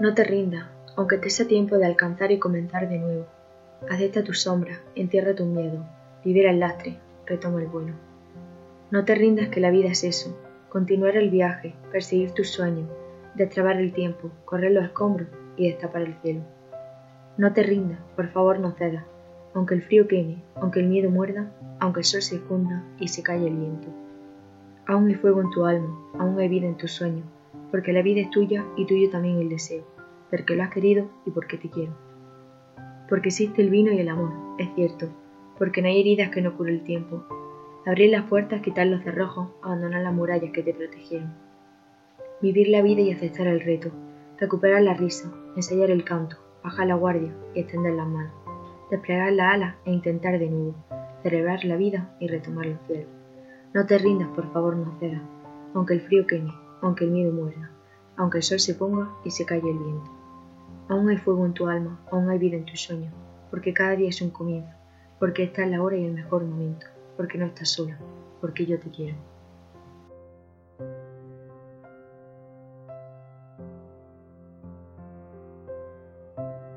No te rindas, aunque te sea tiempo de alcanzar y comenzar de nuevo. Acepta tu sombra, entierra tu miedo, libera el lastre, retoma el vuelo. No te rindas, que la vida es eso, continuar el viaje, perseguir tus sueños, destrabar el tiempo, correr los escombros y destapar el cielo. No te rindas, por favor no cedas, aunque el frío queme, aunque el miedo muerda, aunque el sol se funda y se calle el viento. Aún hay fuego en tu alma, aún hay vida en tus sueños, porque la vida es tuya y tuyo también el deseo, porque lo has querido y porque te quiero. Porque existe el vino y el amor, es cierto, porque no hay heridas que no cure el tiempo. Abrir las puertas, quitar los cerrojos, abandonar las murallas que te protegieron. Vivir la vida y aceptar el reto, recuperar la risa, ensayar el canto, bajar la guardia y extender las manos, desplegar las alas e intentar de nuevo, celebrar la vida y retomar los cielos. No te rindas, por favor no cedas, aunque el frío queme, aunque el miedo muerda, aunque el sol se ponga y se calle el viento. Aún hay fuego en tu alma, aún hay vida en tus sueños, porque cada día es un comienzo, porque esta es la hora y el mejor momento, porque no estás sola, porque yo te quiero.